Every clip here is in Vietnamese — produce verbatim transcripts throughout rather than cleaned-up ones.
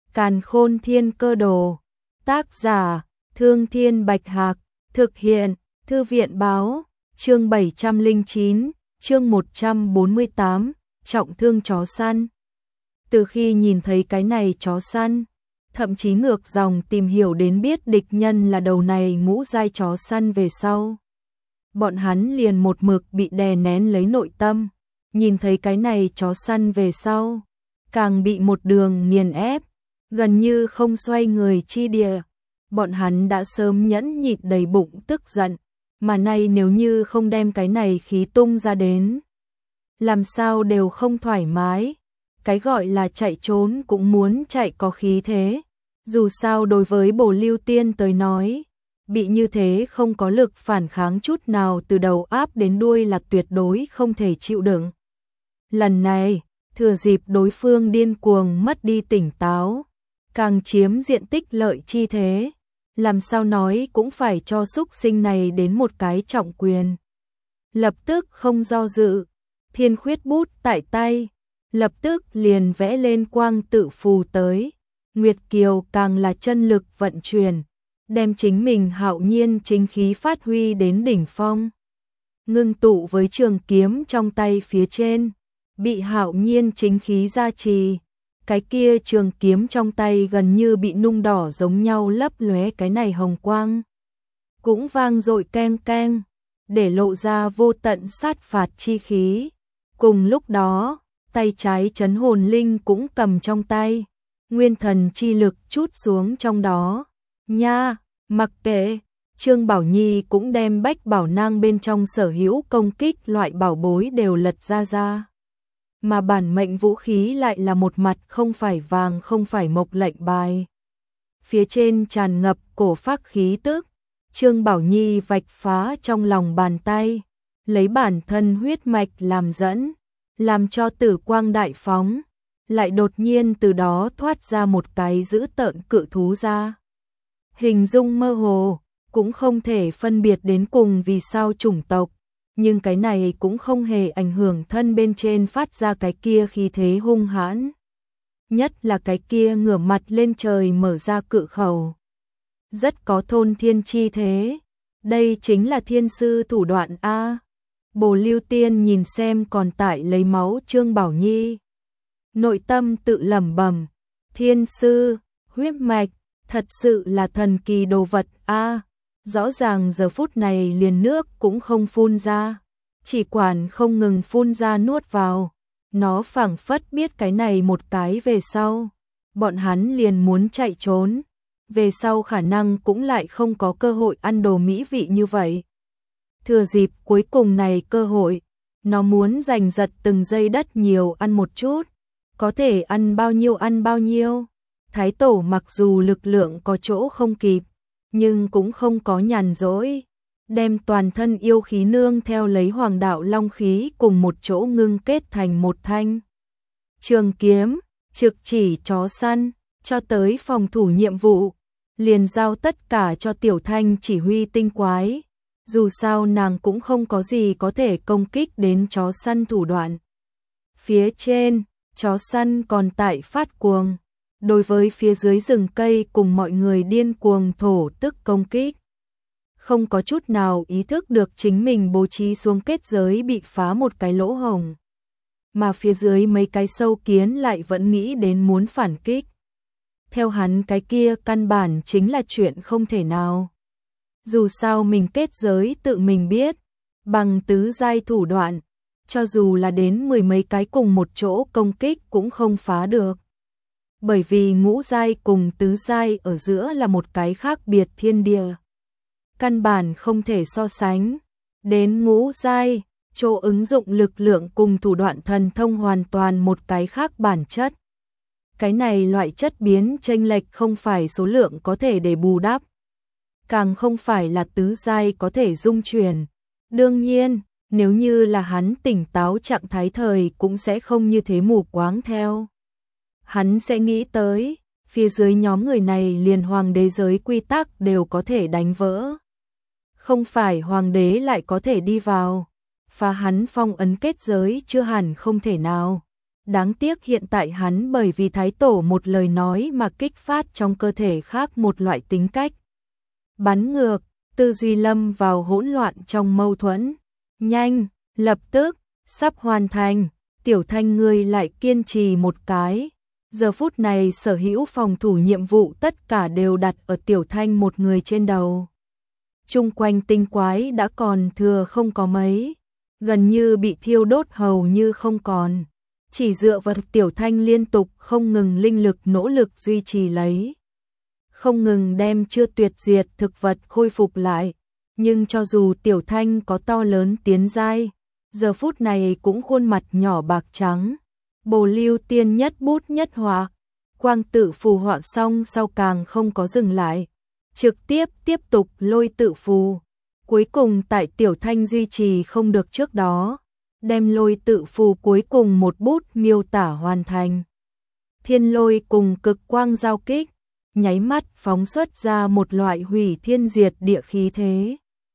Càn Khôn Thiên Cơ Đồ. Tác giả: Thương Thiên Bạch Hạc. Thực hiện: Thư viện báo. Chương bảy trăm lẻ chín, chương một trăm bốn mươi tám, trọng thương chó săn. Từ khi nhìn thấy cái này chó săn, thậm chí ngược dòng tìm hiểu đến biết địch nhân là đầu này ngũ giai chó săn về sau, bọn hắn liền một mực bị đè nén lấy nội tâm, nhìn thấy cái này chó săn về sau, càng bị một đường nghiền ép, gần như không xoay người chi địa. Bọn hắn đã sớm nhẫn nhịn đầy bụng tức giận, mà nay nếu như không đem cái này khí tung ra đến, làm sao đều không thoải mái. Cái gọi là chạy trốn cũng muốn chạy có khí thế, dù sao đối với Bồ Lưu Tiên tới nói, bị như thế không có lực phản kháng chút nào từ đầu áp đến đuôi là tuyệt đối không thể chịu đựng. Lần này, thừa dịp đối phương điên cuồng mất đi tỉnh táo, càng chiếm diện tích lợi chi thế, làm sao nói cũng phải cho súc sinh này đến một cái trọng quyền. Lập tức không do dự, thiên khuyết bút tại tay, lập tức liền vẽ lên quang tự phù tới. Nguyệt Kiều càng là chân lực vận chuyển, đem chính mình hạo nhiên chính khí phát huy đến đỉnh phong. Ngưng tụ với trường kiếm trong tay phía trên, bị hạo nhiên chính khí gia trì, cái kia trường kiếm trong tay gần như bị nung đỏ giống nhau lấp lóe cái này hồng quang. Cũng vang dội keng keng, để lộ ra vô tận sát phạt chi khí. Cùng lúc đó, tay trái trấn hồn linh cũng cầm trong tay, nguyên thần chi lực chút xuống trong đó. Nha, mặc kệ, Trương Bảo Nhi cũng đem bách bảo nang bên trong sở hữu công kích loại bảo bối đều lật ra ra. Mà bản mệnh vũ khí lại là một mặt không phải vàng không phải mộc lệnh bài. Phía trên tràn ngập cổ phác khí tức, Trương Bảo Nhi vạch phá trong lòng bàn tay, lấy bản thân huyết mạch làm dẫn, làm cho tử quang đại phóng, lại đột nhiên từ đó thoát ra một cái dữ tợn cự thú ra. Hình dung mơ hồ, cũng không thể phân biệt đến cùng vì sao chủng tộc, nhưng cái này cũng không hề ảnh hưởng thân bên trên phát ra cái kia khí thế hung hãn. Nhất là cái kia ngửa mặt lên trời mở ra cự khẩu. Rất có thôn thiên chi thế. Đây chính là thiên sư thủ đoạn A. Bồ Lưu Tiên nhìn xem còn tại lấy máu Trương Bảo Nhi. Nội tâm tự lẩm bẩm, thiên sư, huyết mạch, thật sự là thần kỳ đồ vật A. Rõ ràng giờ phút này liền nước cũng không phun ra, chỉ quản không ngừng phun ra nuốt vào. Nó phảng phất biết cái này một cái về sau, bọn hắn liền muốn chạy trốn, về sau khả năng cũng lại không có cơ hội ăn đồ mỹ vị như vậy. Thừa dịp cuối cùng này cơ hội, nó muốn giành giật từng giây đất nhiều ăn một chút, có thể ăn bao nhiêu ăn bao nhiêu. Thái tổ mặc dù lực lượng có chỗ không kịp, nhưng cũng không có nhàn rỗi, đem toàn thân yêu khí nương theo lấy hoàng đạo long khí cùng một chỗ ngưng kết thành một thanh trường kiếm, trực chỉ chó săn, cho tới phòng thủ nhiệm vụ, liền giao tất cả cho Tiểu Thanh chỉ huy tinh quái. Dù sao nàng cũng không có gì có thể công kích đến chó săn thủ đoạn. Phía trên, chó săn còn tại phát cuồng, đối với phía dưới rừng cây cùng mọi người điên cuồng thổ tức công kích. Không có chút nào ý thức được chính mình bố trí xuống kết giới bị phá một cái lỗ hổng. Mà phía dưới mấy cái sâu kiến lại vẫn nghĩ đến muốn phản kích. Theo hắn cái kia căn bản chính là chuyện không thể nào. Dù sao mình kết giới tự mình biết, bằng tứ giai thủ đoạn, cho dù là đến mười mấy cái cùng một chỗ công kích cũng không phá được. Bởi vì ngũ giai cùng tứ giai ở giữa là một cái khác biệt thiên địa. Căn bản không thể so sánh. Đến ngũ giai, chỗ ứng dụng lực lượng cùng thủ đoạn thần thông hoàn toàn một cái khác bản chất. Cái này loại chất biến chênh lệch không phải số lượng có thể để bù đắp, càng không phải là tứ giai có thể dung chuyển. Đương nhiên, nếu như là hắn tỉnh táo trạng thái thời cũng sẽ không như thế mù quáng theo. Hắn sẽ nghĩ tới, phía dưới nhóm người này liền hoàng đế giới quy tắc đều có thể đánh vỡ. Không phải hoàng đế lại có thể đi vào, phá hắn phong ấn kết giới chưa hẳn không thể nào. Đáng tiếc hiện tại hắn bởi vì Thái Tổ một lời nói mà kích phát trong cơ thể khác một loại tính cách. Bắn ngược, tư duy lâm vào hỗn loạn trong mâu thuẫn. Nhanh, lập tức, sắp hoàn thành, Tiểu Thanh ngươi lại kiên trì một cái. Giờ phút này sở hữu phòng thủ nhiệm vụ tất cả đều đặt ở Tiểu Thanh một người trên đầu. Chung quanh tinh quái đã còn thừa không có mấy, gần như bị thiêu đốt hầu như không còn. Chỉ dựa vào Tiểu Thanh liên tục không ngừng linh lực nỗ lực duy trì lấy. Không ngừng đem chưa tuyệt diệt thực vật khôi phục lại. Nhưng cho dù Tiểu Thanh có to lớn tiến giai, giờ phút này cũng khuôn mặt nhỏ bạc trắng. Bồ Lưu Tiên nhất bút nhất họa, quang tự phù họa xong sau càng không có dừng lại. Trực tiếp tiếp tục lôi tự phù. Cuối cùng tại Tiểu Thanh duy trì không được trước đó, đem lôi tự phù cuối cùng một bút miêu tả hoàn thành. Thiên lôi cùng cực quang giao kích, nháy mắt phóng xuất ra một loại hủy thiên diệt địa khí thế.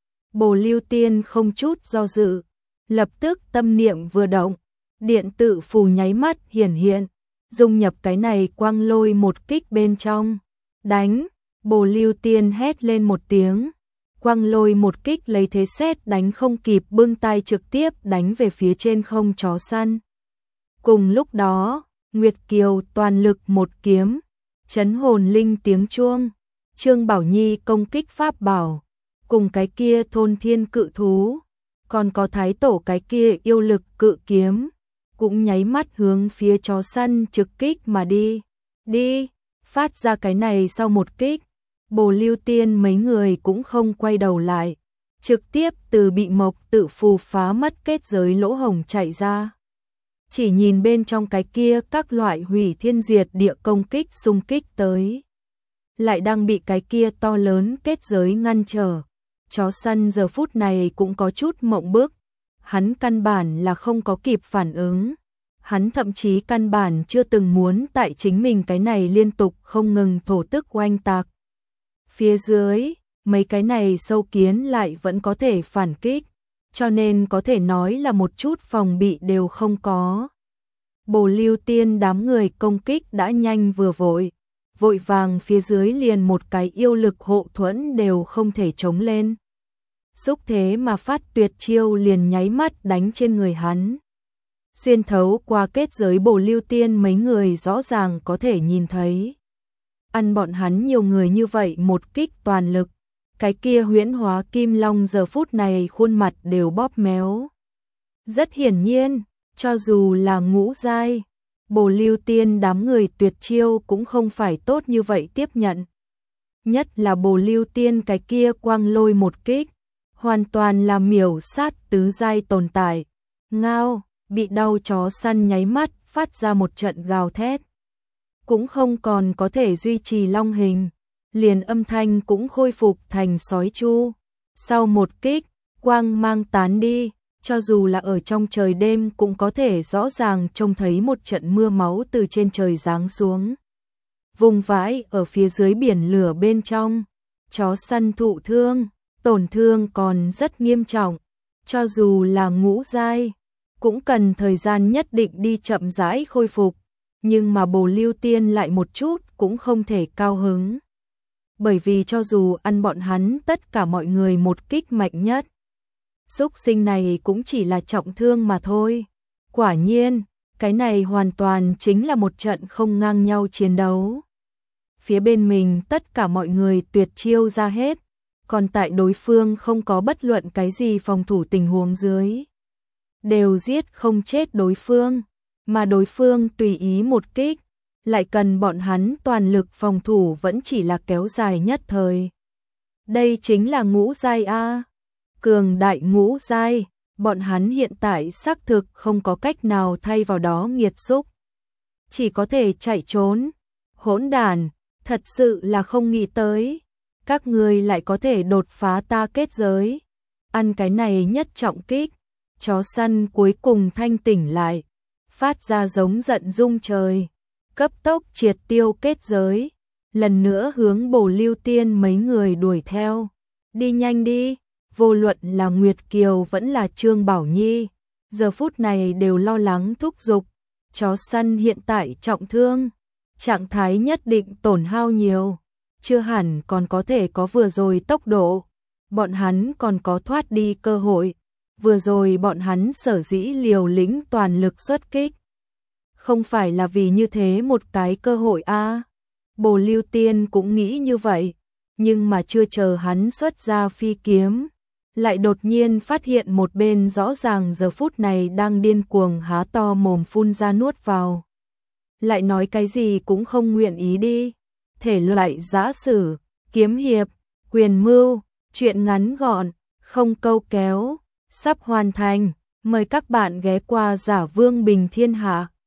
Bồ Lưu Tiên không chút do dự, lập tức tâm niệm vừa động, điện tự phù nháy mắt hiển hiện, dung nhập cái này quang lôi một kích bên trong. Đánh, Bồ Lưu Tiên hét lên một tiếng, quang lôi một kích lấy thế sét đánh không kịp bưng tay trực tiếp đánh về phía trên không chó săn. Cùng lúc đó, Nguyệt Kiều toàn lực một kiếm, chấn hồn linh tiếng chuông, Trương Bảo Nhi công kích pháp bảo, cùng cái kia thôn thiên cự thú, còn có Thái Tổ cái kia yêu lực cự kiếm, cũng nháy mắt hướng phía chó săn trực kích mà đi. Đi, phát ra cái này sau một kích, Bồ Lưu Tiên mấy người cũng không quay đầu lại, trực tiếp từ bị mộc tự phù phá mất kết giới lỗ hổng chạy ra. Chỉ nhìn bên trong cái kia các loại hủy thiên diệt địa công kích xung kích tới, lại đang bị cái kia to lớn kết giới ngăn trở. Chó săn giờ phút này cũng có chút mộng bức, hắn căn bản là không có kịp phản ứng. Hắn thậm chí căn bản chưa từng muốn tại chính mình cái này liên tục không ngừng thổ tức oanh tạc. Phía dưới, mấy cái này sâu kiến lại vẫn có thể phản kích, cho nên có thể nói là một chút phòng bị đều không có. Bồ Lưu Tiên đám người công kích đã nhanh vừa vội, vội vàng phía dưới liền một cái yêu lực hộ thuẫn đều không thể chống lên. Xúc thế mà phát tuyệt chiêu liền nháy mắt đánh trên người hắn. Xuyên thấu qua kết giới Bồ Lưu Tiên mấy người rõ ràng có thể nhìn thấy. Ăn bọn hắn nhiều người như vậy một kích toàn lực, cái kia huyễn hóa kim long giờ phút này khuôn mặt đều bóp méo. Rất hiển nhiên, cho dù là ngũ giai, Bồ Lưu Tiên đám người tuyệt chiêu cũng không phải tốt như vậy tiếp nhận. Nhất là Bồ Lưu Tiên cái kia quang lôi một kích, hoàn toàn là miểu sát tứ giai tồn tại. Ngao, bị đau chó săn nháy mắt phát ra một trận gào thét. Cũng không còn có thể duy trì long hình, liền âm thanh cũng khôi phục thành sói chu. Sau một kích, quang mang tán đi, cho dù là ở trong trời đêm cũng có thể rõ ràng trông thấy một trận mưa máu từ trên trời giáng xuống. Vùng vãi ở phía dưới biển lửa bên trong, chó săn thụ thương, tổn thương còn rất nghiêm trọng, cho dù là ngũ giai, cũng cần thời gian nhất định đi chậm rãi khôi phục, nhưng mà Bồ Lưu Tiên lại một chút cũng không thể cao hứng. Bởi vì cho dù ăn bọn hắn tất cả mọi người một kích mạnh nhất, xúc sinh này cũng chỉ là trọng thương mà thôi. Quả nhiên, cái này hoàn toàn chính là một trận không ngang nhau chiến đấu. Phía bên mình tất cả mọi người tuyệt chiêu ra hết, còn tại đối phương không có bất luận cái gì phòng thủ tình huống dưới. Đều giết không chết đối phương, mà đối phương tùy ý một kích, lại cần bọn hắn toàn lực phòng thủ vẫn chỉ là kéo dài nhất thời. Đây chính là ngũ giai A. Cường đại ngũ giai, bọn hắn hiện tại xác thực không có cách nào thay vào đó nghiệt xúc. Chỉ có thể chạy trốn. Hỗn đàn, thật sự là không nghĩ tới. Các ngươi lại có thể đột phá ta kết giới. Ăn cái này nhất trọng kích. Chó săn cuối cùng thanh tỉnh lại, phát ra giống giận rung trời, cấp tốc triệt tiêu kết giới, lần nữa hướng Bồ Lưu Tiên mấy người đuổi theo. Đi nhanh đi, vô luận là Nguyệt Kiều vẫn là Trương Bảo Nhi, giờ phút này đều lo lắng thúc giục, chó săn hiện tại trọng thương, trạng thái nhất định tổn hao nhiều, chưa hẳn còn có thể có vừa rồi tốc độ, bọn hắn còn có thoát đi cơ hội, vừa rồi bọn hắn sở dĩ liều lĩnh toàn lực xuất kích. Không phải là vì như thế một cái cơ hội a à. Bồ Lưu Tiên cũng nghĩ như vậy, nhưng mà chưa chờ hắn xuất ra phi kiếm, lại đột nhiên phát hiện một bên rõ ràng giờ phút này đang điên cuồng há to mồm phun ra nuốt vào. Lại nói cái gì cũng không nguyện ý đi, thể loại giã sử, kiếm hiệp, quyền mưu, chuyện ngắn gọn, không câu kéo, sắp hoàn thành, mời các bạn ghé qua Giả Vương Bình Thiên Hạ.